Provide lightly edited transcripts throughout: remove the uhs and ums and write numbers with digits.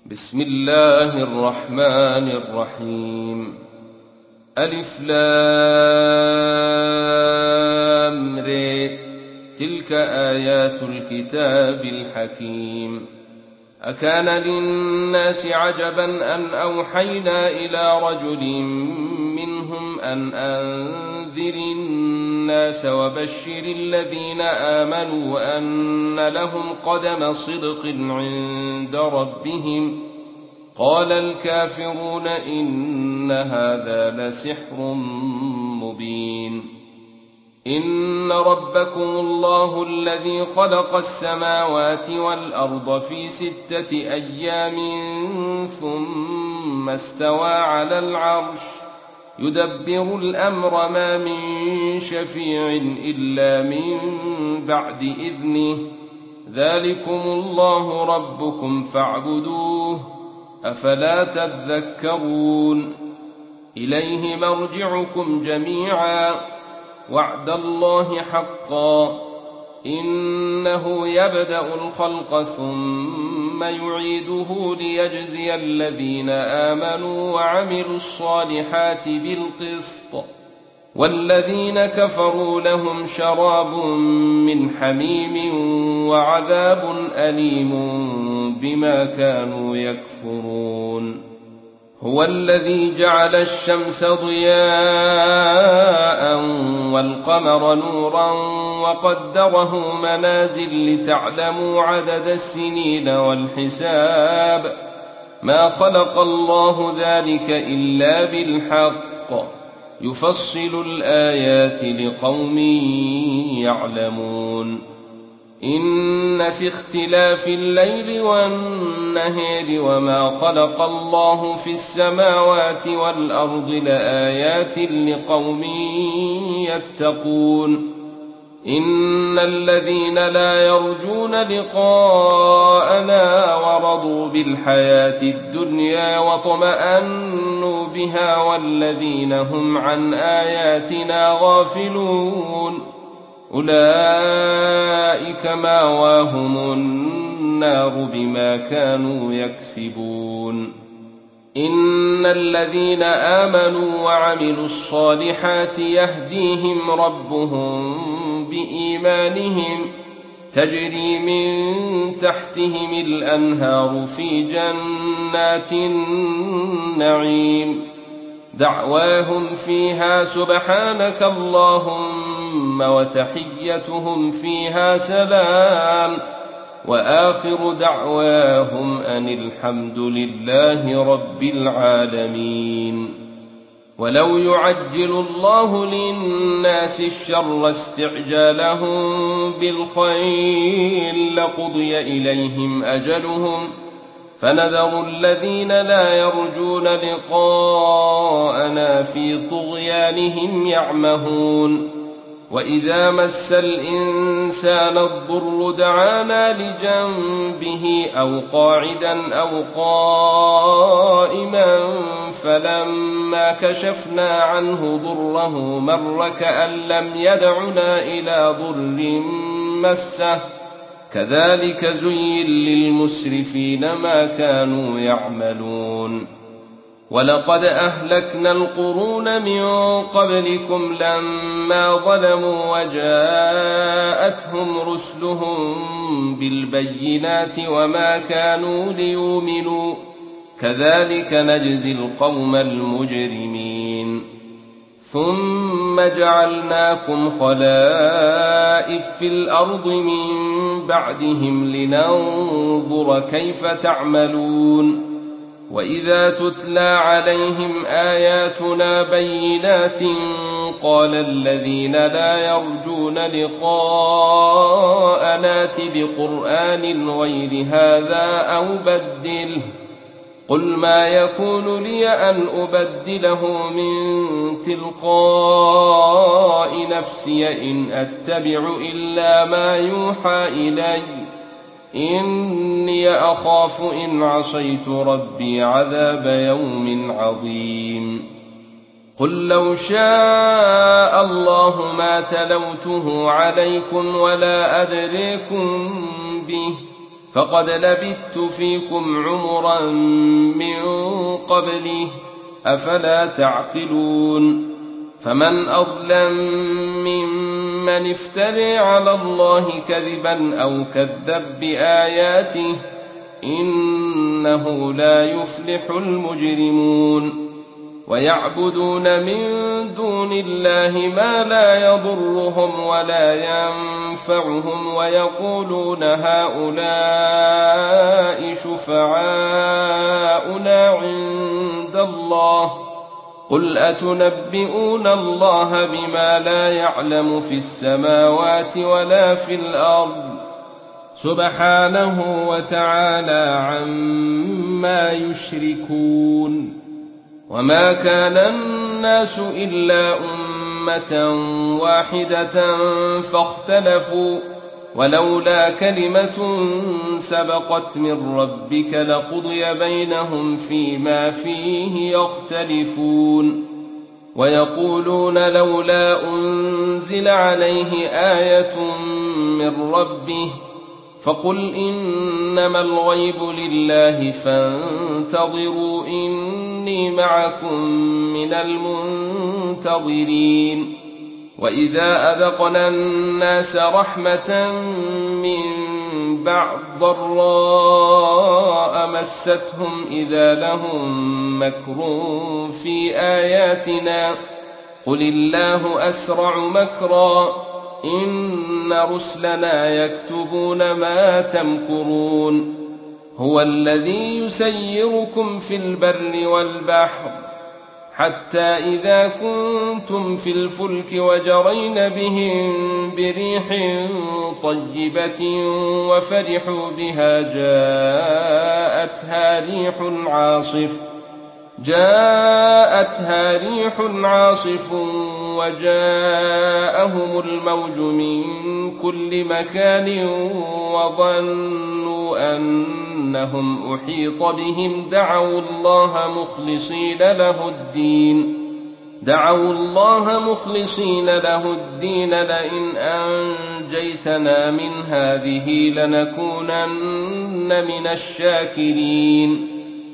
بسم الله الرحمن الرحيم. ألف لام ر. تلك آيات الكتاب الحكيم. أكان للناس عجبا أن أوحينا إلى رجل منهم أن أنذر الناس وبشر الذين آمنوا أن لهم قدم صدق عند ربهم. قال الكافرون إن هذا لسحر مبين. إن ربكم الله الذي خلق السماوات والأرض في 6 أيام ثم استوى على العرش يدبر الأمر ما من شفيع إلا من بعد إذنه. ذلكم الله ربكم فاعبدوه أفلا تذكرون. إليه مرجعكم جميعا وعد الله حقا إنه يبدأ الخلق ثم يعيده ليجزي الذين آمنوا وعملوا الصالحات بالقسط والذين كفروا لهم شراب من حميم وعذاب أليم بما كانوا يكفرون. هو الذي جعل الشمس ضياء والقمر نورا وقدره منازل لتعلموا عدد السنين والحساب ما خلق الله ذلك إلا بالحق يفصل الآيات لقوم يعلمون. إن في اختلاف الليل والنهار وما خلق الله في السماوات والأرض لآيات لقوم يتقون. إن الذين لا يرجون لقاءنا ورضوا بالحياة الدنيا واطمأنوا بها والذين هم عن آياتنا غافلون أولئك مأواهم النار بما كانوا يكسبون. إن الذين آمنوا وعملوا الصالحات يهديهم ربهم بإيمانهم تجري من تحتهم الأنهار في جنات النعيم دعواهم فيها سبحانك اللهم وتحيتهم فيها سلام وآخر دعواهم أن الحمد لله رب العالمين. ولو يعجل الله للناس الشر استعجالهم بالخير لقضي إليهم أجلهم فنذر الذين لا يرجون لقاءنا في طغيانهم يعمهون. وإذا مس الإنسان الضر دعانا لجنبه أو قاعدا أو قائما فلما كشفنا عنه ضره مر كأن لم يدعنا إلى ضر مسه كذلك زين للمسرفين ما كانوا يعملون. ولقد أهلكنا القرون من قبلكم لما ظلموا وجاءتهم رسلهم بالبينات وما كانوا ليؤمنوا كذلك نجزي القوم المجرمين. ثم جعلناكم خلائف في الأرض من بعدهم لننظر كيف تعملون. وإذا تتلى عليهم آياتنا بينات قال الذين لا يرجون لقاءنا ائت بقرآن غير هذا أو بدله قل ما يكون لي أن أبدله من تلقاء نفسي إن أتبع إلا ما يوحى إلي إني أخاف إن عصيت ربي عذاب يوم عظيم. قل لو شاء الله ما تلوته عليكم ولا أدريكم به فقد لبثت فيكم عمرا من قبله أفلا تعقلون فمن أظلم ممن افترى على الله كذبا أو كذب بآياته إنه لا يفلح المجرمون ويعبدون من دون الله ما لا يضرهم ولا ينفعهم ويقولون هؤلاء شفعاؤنا عند الله قل أتنبئون الله بما لا يعلم في السماوات ولا في الأرض سبحانه وتعالى عما يشركون وما كان الناس إلا أمة واحدة فاختلفوا ولولا كلمة سبقت من ربك لقضي بينهم فيما فيه يختلفون ويقولون لولا أنزل عليه آية من ربه فقل إنما الغيب لله فانتظروا إني معكم من المنتظرين وإذا أذقنا الناس رحمة من بعد ضراء مستهم إذا لهم مكر في آياتنا قل الله أسرع مكرا إن رسلنا يكتبون ما تمكرون هو الذي يسيركم في البر والبحر حتى إذا كنتم في الفلك وجرين بهم بريح طيبة وفرحوا بها جاءتها ريح عاصف وجاءهم الموج من كل مكان وظنوا أنهم أحيط بهم دعوا الله مخلصين له الدين لئن أنجيتنا من هذه لنكونن من الشاكرين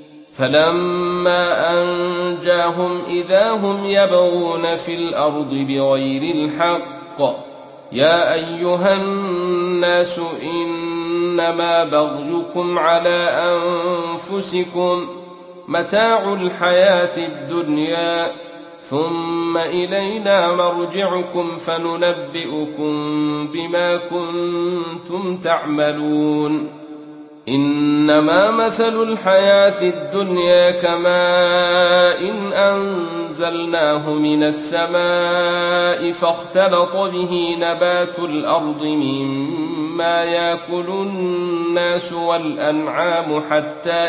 فلما أنجاهم إذا هم يبغون في الأرض بغير الحق يا أيها الناس إنما بغيكم على أنفسكم متاع الحياة الدنيا ثم إلينا مرجعكم فننبئكم بما كنتم تعملون إنما مثل الحياة الدنيا كماء أنزلناه من السماء فاختلط به نبات الأرض مما يأكل الناس والأنعام حتى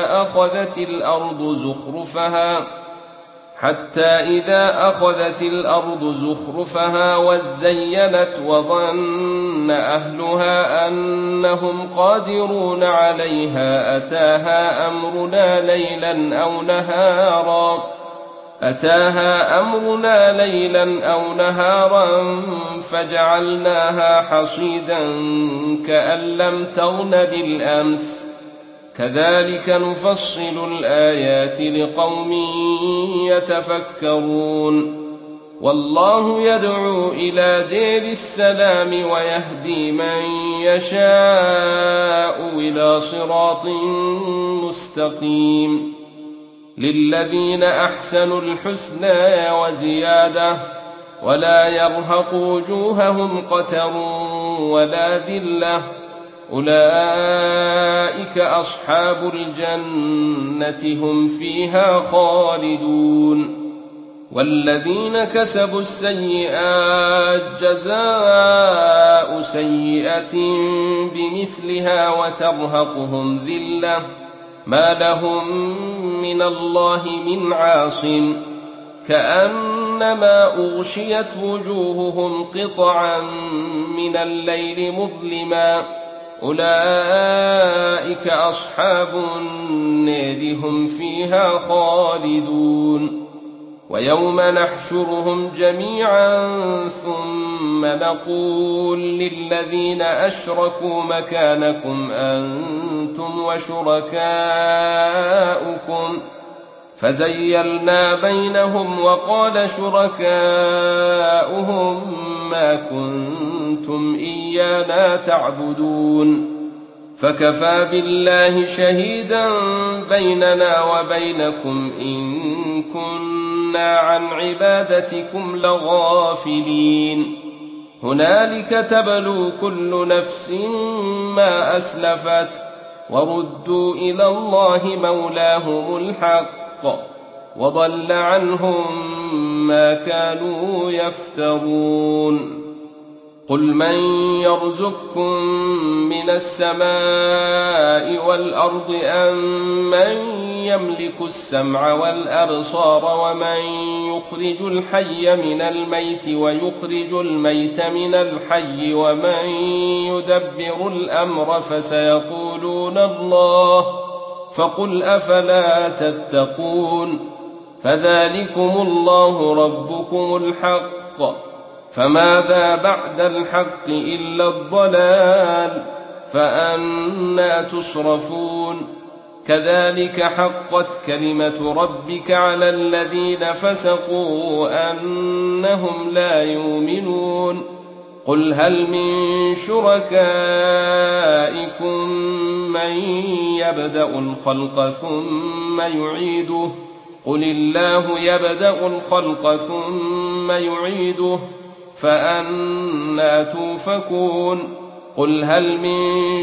إذا أخذت الأرض زخرفها وزينت وظن أهلها أنهم قادرون عليها أتاها أمرنا ليلا أو نهارا فجعلناها حصيدا كأن لم تغن بالأمس كذلك نفصل الآيات لقوم يتفكرون والله يدعو إلى دير السلام ويهدي من يشاء إلى صراط مستقيم للذين أحسنوا الحسنى وزيادة ولا يرهق وجوههم قتر ولا ذلة أولئك أصحاب الجنة هم فيها خالدون والذين كسبوا السيئات جزاء سيئة بمثلها وترهقهم ذلة ما لهم من الله من عاصم كأنما أغشيت وجوههم قطعا من الليل مظلما أولئك أصحاب النار هم فيها خالدون ويوم نحشرهم جميعا ثم نقول للذين أشركوا مكانكم أنتم وشركاؤكم فزيلنا بينهم وقال شركاؤهم ما كنتم إيانا تعبدون فكفى بالله شهيدا بيننا وبينكم إن كنا عن عبادتكم لغافلين هنالك تبلو كل نفس ما أسلفت وردوا إلى الله مولاهم الحق وضل عنهم ما كانوا يفترون قل من يرزقكم من السماء والأرض أم من يملك السمع والأبصار ومن يخرج الحي من الميت ويخرج الميت من الحي ومن يدبر الأمر فسيقولون الله فقل أفلا تتقون فذلكم الله ربكم الحق فماذا بعد الحق إلا الضلال فأنى تصرفون كذلك حقت كلمة ربك على الذين فسقوا أنهم لا يؤمنون قل هل من شركائكم من يبدأ الخلق ثم يعيده قل الله يبدأ الخلق ثم يعيده فأنى توفكون قل هل من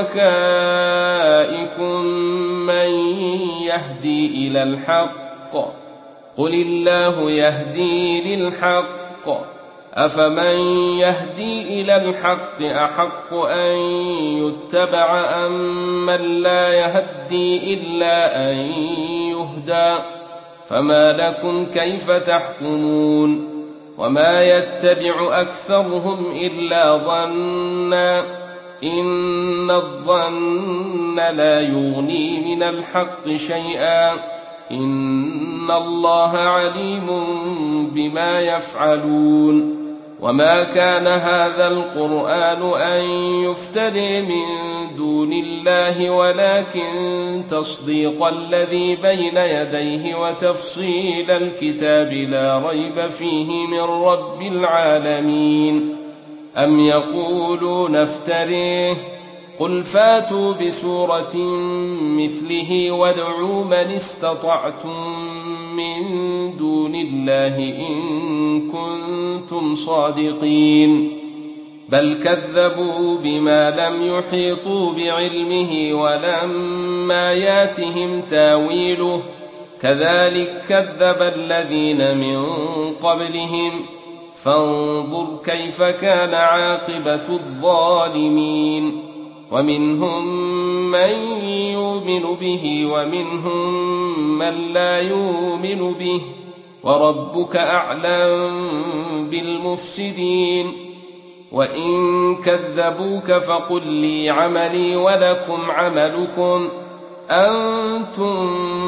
شركائكم من يهدي إلى الحق قل الله يهدي للحق أفمن يهدي إلى الحق أحق أن يتبع أم من لا يهدي إلا أن يهدى فما لكم كيف تحكمون وما يتبع أكثرهم إلا ظنا إن الظن لا يغني من الحق شيئا إن الله عليم بما يفعلون وما كان هذا القرآن أن يفتري من دون الله ولكن تصديق الذي بين يديه وتفصيل الكتاب لا ريب فيه من رب العالمين أم يقولون افتريه قل فاتوا بسورة مثله وادعوا من استطعتم من دون الله إن كنتم صادقين بل كذبوا بما لم يحيطوا بعلمه ولما ياتهم تاويله كذلك كذب الذين من قبلهم فانظر كيف كان عاقبة الظالمين ومنهم من يؤمن به ومنهم من لا يؤمن به وربك أعلم بالمفسدين وإن كذبوك فقل لي عملي ولكم عملكم أنتم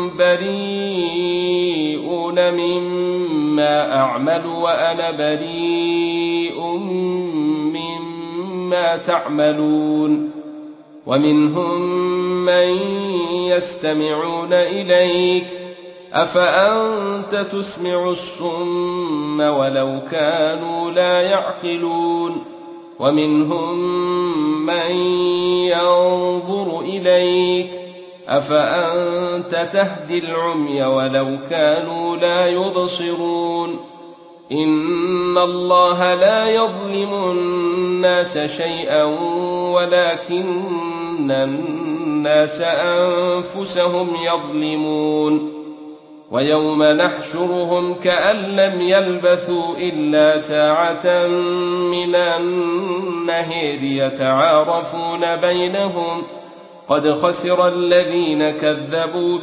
بريئون مما أعمل وأنا بريء مما تعملون ومنهم من يستمعون إليك أفأنت تسمع الصم ولو كانوا لا يعقلون ومنهم من ينظر إليك أفأنت تهدي العمي ولو كانوا لا يبصرون إن الله لا يظلم الناس شيئا ولكن الناس أنفسهم يظلمون ويوم نحشرهم كأن لم يلبثوا إلا ساعة من النهار يتعارفون بينهم قد خسر الذين كذبوا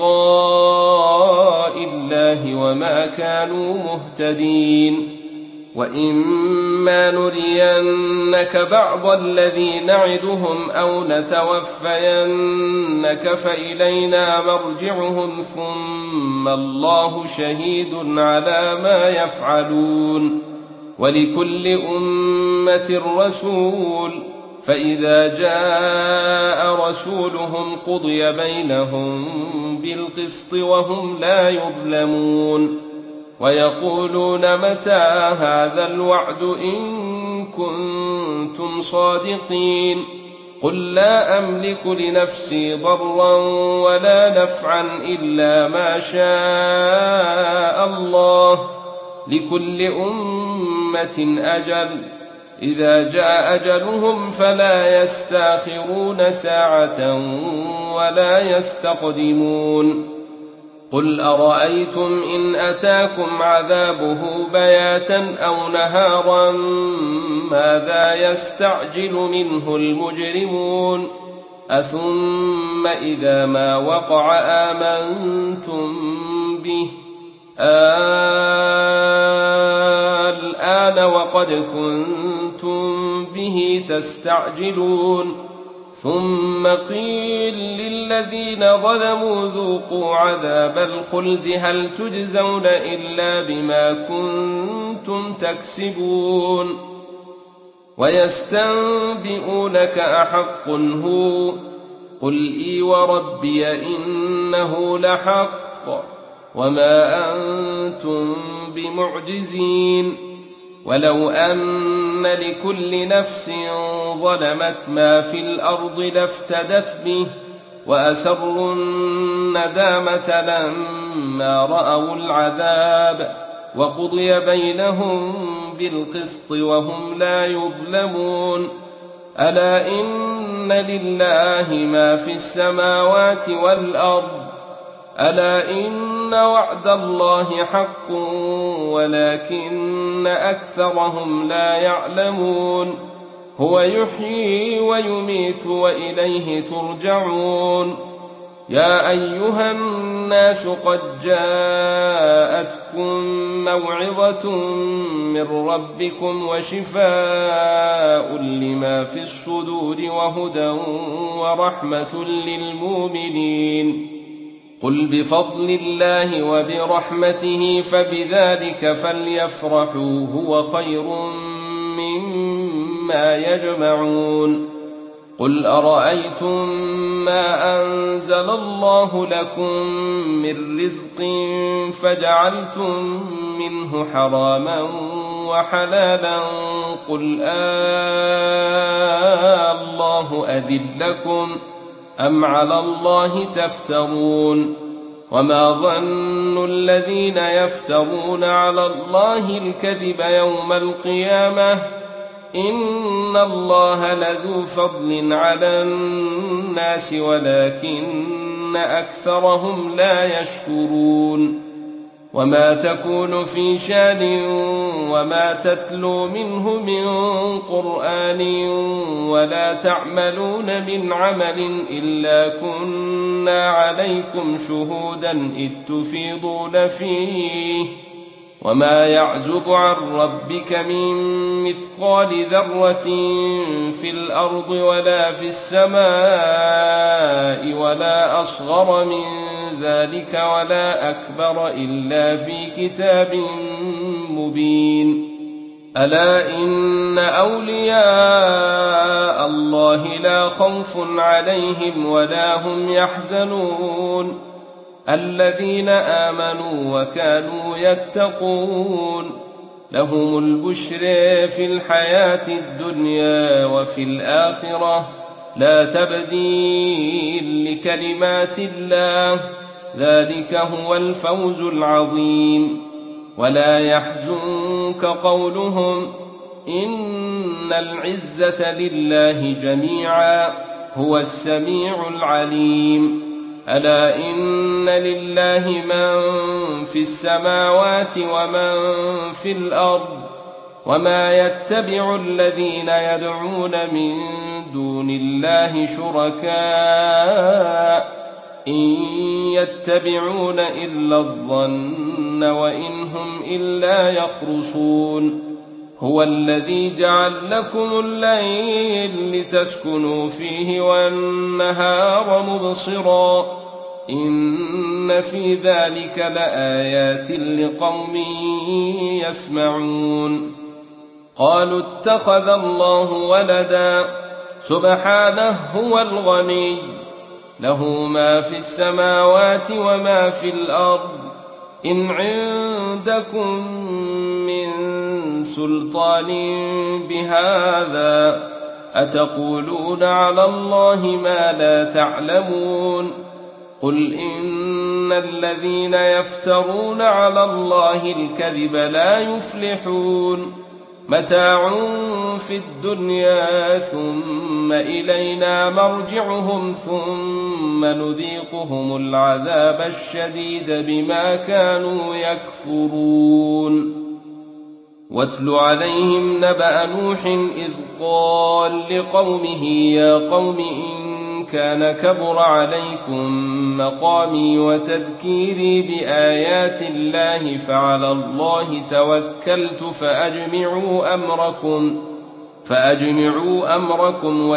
بلقاء الله وما كانوا مهتدين وإما نرينك بعض الذي نعدهم أو نتوفينك فإلينا مرجعهم ثم الله شهيد على ما يفعلون ولكل أمة رسول فإذا جاء رسولهم قضي بينهم بالقسط وهم لا يظلمون ويقولون متى هذا الوعد إن كنتم صادقين قل لا أملك لنفسي ضرا ولا نفعا إلا ما شاء الله لكل أمة أجل إذا جاء أجلهم فلا يستأخرون ساعة ولا يستقدمون قل أرأيتم إن أتاكم عذابه بياتا أو نهارا ماذا يستعجل منه المجرمون أثم إذا ما وقع آمنتم به الآن وقد كنتم به تستعجلون ثم قيل للذين ظلموا ذوقوا عذاب الخلد هل تجزون إلا بما كنتم تكسبون ويستنبئونك أحق هو قل إي وربي إنه لحق وما أنتم بمعجزين ولو أن لكل نفس ظلمت ما في الأرض لافتدت به وأسروا الندامة لما رأوا العذاب وقضي بينهم بالقسط وهم لا يظلمون ألا إن لله ما في السماوات والأرض ألا إن وعد الله حق ولكن أكثرهم لا يعلمون هو يحيي ويميت وإليه ترجعون يا أيها الناس قد جاءتكم موعظة من ربكم وشفاء لما في الصدور وهدى ورحمة للمؤمنين قل بفضل الله وبرحمته فبذلك فليفرحوا هو خير مما يجمعون قل أرأيتم ما أنزل الله لكم من رزق فجعلتم منه حراما وحلالا قل الله أذن لكم أم على الله تفترون وما ظن الذين يفترون على الله الكذب يوم القيامة إن الله لذو فضل على الناس ولكن أكثرهم لا يشكرون وما تكون في شان وما تتلو منه من قرآن ولا تعملون من عمل إلا كنا عليكم شهودا إذ تفيضون فيه وما يعزب عن ربك من مثقال ذرة في الأرض ولا في السماء ولا أصغر من ذلك ولا أكبر إلا في كتاب مبين ألا إن أولياء الله لا خوف عليهم ولا هم يحزنون الذين آمنوا وكانوا يتقون لهم البشر في الحياة الدنيا وفي الآخرة لا تبديل لكلمات الله ذلك هو الفوز العظيم ولا يحزنك قولهم إن العزة لله جميعا هو السميع العليم ألا إن لله من في السماوات ومن في الأرض وما يتبع الذين يدعون من دون الله شركاء إن يتبعون إلا الظن وإن هم إلا يخرصون هو الذي جعل لكم الليل لتسكنوا فيه والنهار مبصرا إن في ذلك لآيات لقوم يسمعون. قالوا اتخذ الله ولدا سبحانه هو الغني له ما في السماوات وما في الأرض إن عندكم من سلطان بهذا أتقولون على الله ما لا تعلمون. قل إن الذين يفترون على الله الكذب لا يفلحون متاع في الدنيا ثم إلينا مرجعهم ثم نذيقهم العذاب الشديد بما كانوا يكفرون. واتل عليهم نبأ نوح إذ قال لقومه يا قوم إن كان كبر عليكم مقامي وتذكيري بآيات الله فعلى الله توكلت فأجمعوا أمركم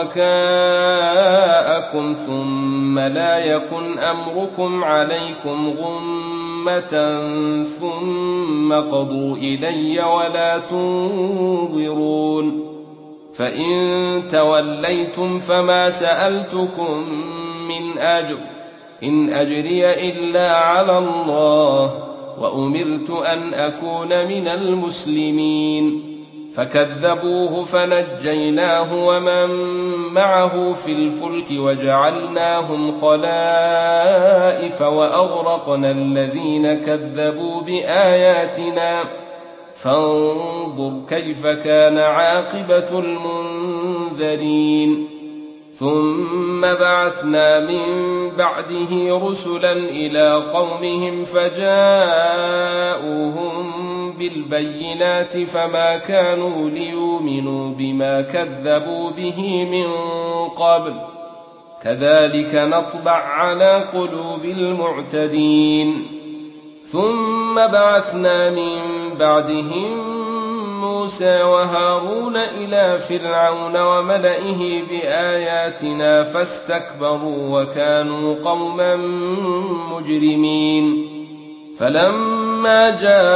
وشركاءكم ثم لا يكن أمركم عليكم غمة ثم قضوا إلي ولا تنظرون. فإن توليتم فما سألتكم من أجر إن أجري إلا على الله وأمرت أن أكون من المسلمين. فكذبوه فنجيناه ومن معه في الفلك وجعلناهم خلائف وأغرقنا الذين كذبوا بآياتنا فانظر كيف كان عاقبة المنذرين. ثم بعثنا من بعده رسلا إلى قومهم فجاءوهم بالبينات فما كانوا ليؤمنوا بما كذبوا به من قبل كذلك نطبع على قلوب المعتدين. ثم بعثنا من بعدهم موسى وهارون إلى فرعون وملئه بآياتنا فاستكبروا وكانوا قوما مجرمين. فلما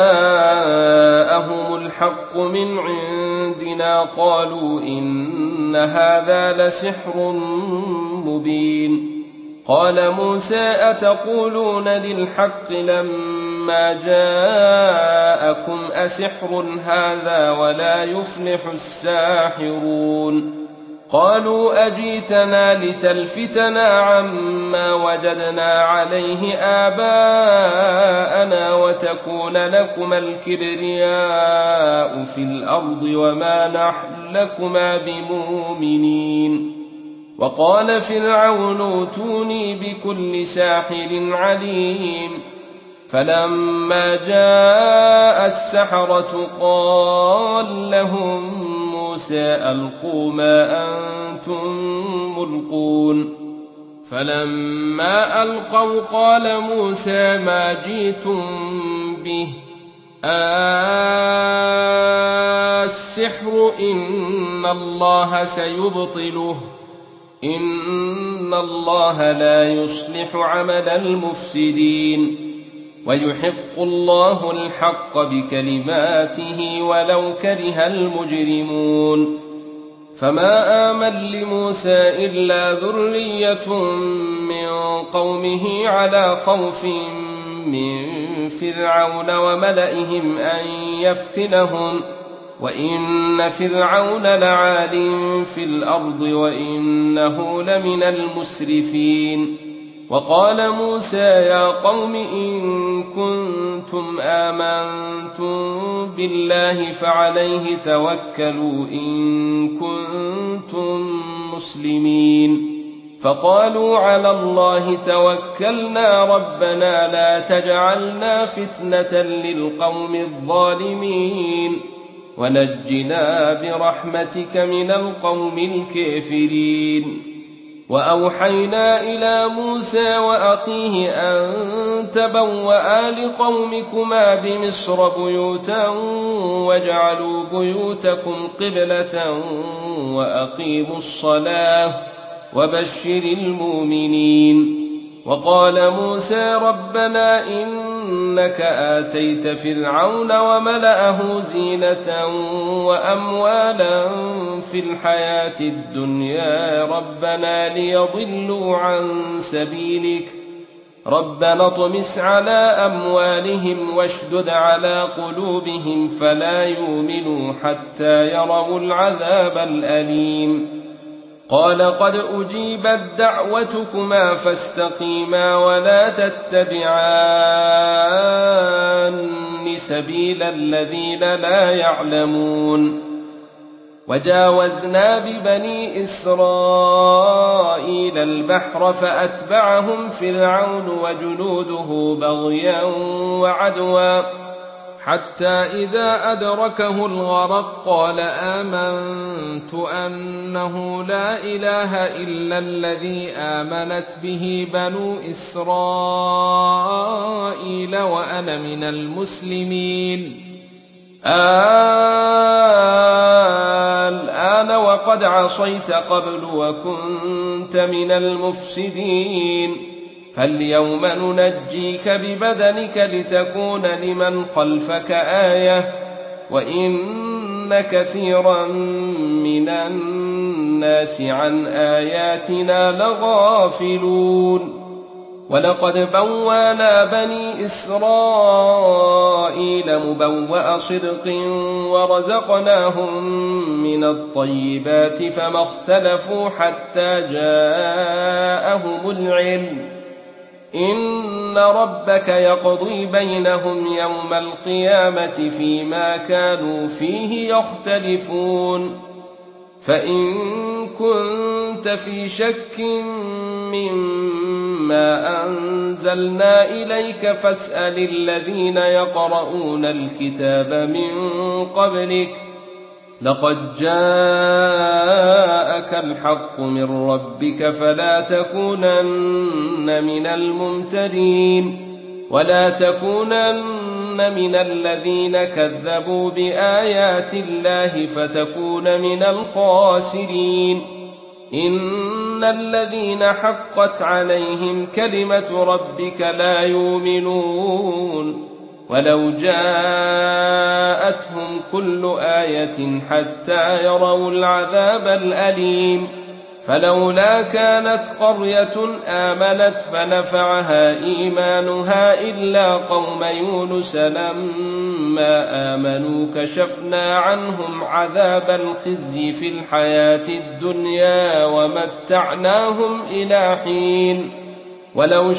جاءهم الحق من عندنا قالوا إن هذا لسحر مبين. قال موسى أتقولون للحق لما جاءكم أسحر هذا ولا يفلح الساحرون. قالوا أجيتنا لتلفتنا عما وجدنا عليه آباءنا وتكون لكما الكبرياء في الأرض وما نحن لكما بمؤمنين. وقال فرعون ائتوني بكل ساحر عليم. فلما جاء السحرة قال لهم موسى ألقوا ما أنتم ملقون. فلما ألقوا قال موسى ما جئتم به السحر إن الله سيبطله إن الله لا يصلح عمل المفسدين ويحق الله الحق بكلماته ولو كره المجرمون. فما آمن لموسى إلا ذرية من قومه على خوف من فرعون وملئهم أن يفتنهم وإن فرعون لعال في الأرض وإنه لمن المسرفين. وقال موسى يا قوم إن كنتم آمنتم بالله فعليه توكلوا إن كنتم مسلمين. فقالوا على الله توكلنا ربنا لا تجعلنا فتنة للقوم الظالمين ونجنا برحمتك من القوم الكافرين. وأوحينا إلى موسى وأخيه أن تبوأ لقومكما بمصر بيوتا واجعلوا بيوتكم قبلة وأقيموا الصلاة وبشر المؤمنين. وقال موسى ربنا إنك آتيت فرعون وملأه زينة وأموالا في الحياة الدنيا ربنا ليضلوا عن سبيلك ربنا اطمس على أموالهم واشدد على قلوبهم فلا يؤمنوا حتى يروا العذاب الأليم. قال قد أجيبت دعوتكما فاستقيما ولا تتبعان سبيل الذين لا يعلمون. وجاوزنا ببني إسرائيل البحر فأتبعهم فرعون وجنوده بغيا وعدوا حتى إذا أدركه الغرق قال آمنت أنه لا إله إلا الذي آمنت به بنو إسرائيل وأنا من المسلمين. الآن وقد عصيت قبل وكنت من المفسدين فاليوم ننجيك ببدنك لتكون لمن خلفك آية وإن كثيرا من الناس عن آياتنا لغافلون. ولقد بوّانا بني إسرائيل مبوأ صدق ورزقناهم من الطيبات فما اختلفوا حتى جاءهم العلم إن ربك يقضي بينهم يوم القيامة فيما كانوا فيه يختلفون. فإن كنت في شك مما أنزلنا إليك فاسأل الذين يقرؤون الكتاب من قبلك لقد جاءك الحق من ربك فلا تكونن من الممترين ولا تكونن من الذين كذبوا بآيات الله فتكون من الخاسرين. إن الذين حقت عليهم كلمة ربك لا يؤمنون ولو جاءتهم كل آية حتى يروا العذاب الأليم. فلولا كانت قرية آمنت فنفعها إيمانها إلا قوم يونس لما آمنوا كشفنا عنهم عذاب الخزي في الحياة الدنيا ومتعناهم إلى حين. ولو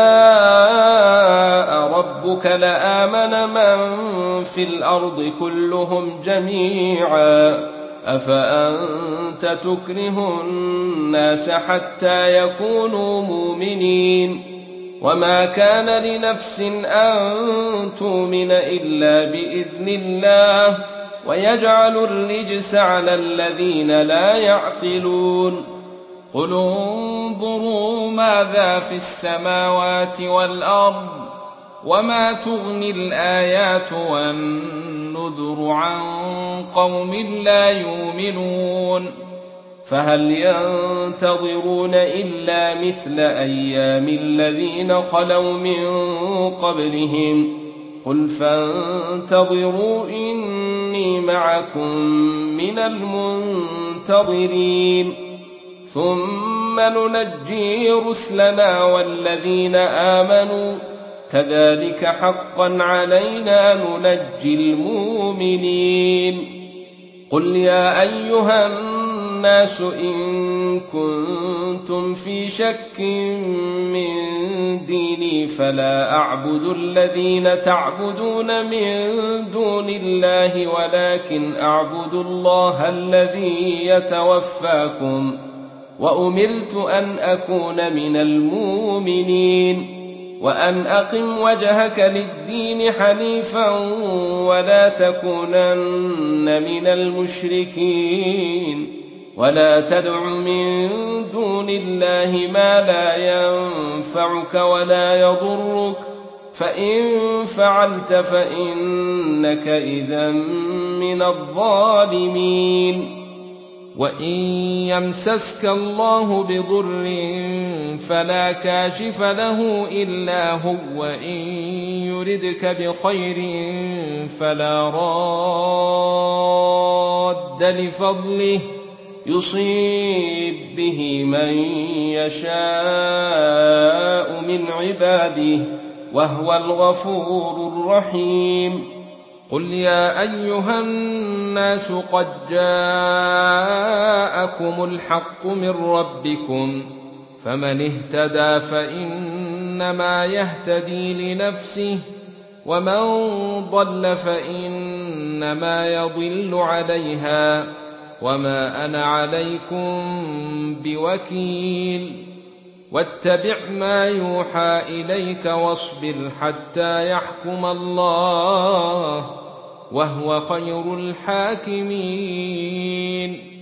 شاء ربك لآمن من في الأرض كلهم جميعا أفأنت تكره الناس حتى يكونوا مؤمنين. وما كان لنفس أن تؤمن إلا بإذن الله ويجعل الرجس على الذين لا يعقلون. قل انظروا ماذا في السماوات والأرض وما تغني الآيات والنذر عن قوم لا يؤمنون. فهل ينتظرون إلا مثل أيام الذين خلوا من قبلهم قل فانتظروا إني معكم من المنتظرين ثم ننجي رسلنا والذين آمنوا كذلك حقا علينا ننجي المؤمنين. قل يا أيها الناس إن كنتم في شك من ديني فلا أعبد الذين تعبدون من دون الله ولكن أعبد الله الذي يتوفاكم وأمرت أن أكون من المؤمنين وأن أقم وجهك للدين حنيفا ولا تكونن من المشركين. ولا تدع من دون الله ما لا ينفعك ولا يضرك فإن فعلت فإنك إذا من الظالمين. وإن يمسسك الله بضر فلا كاشف له إلا هو وإن يردك بخير فلا راد لفضله يصيب به من يشاء من عباده وهو الغفور الرحيم. قل يا أيها الناس قد جاءكم الحق من ربكم فمن اهتدى فإنما يهتدي لنفسه ومن ضل فإنما يضل عليها وما أنا عليكم بوكيل. واتبع ما يوحى إليك واصبر حتى يحكم الله وهو خير الحاكمين.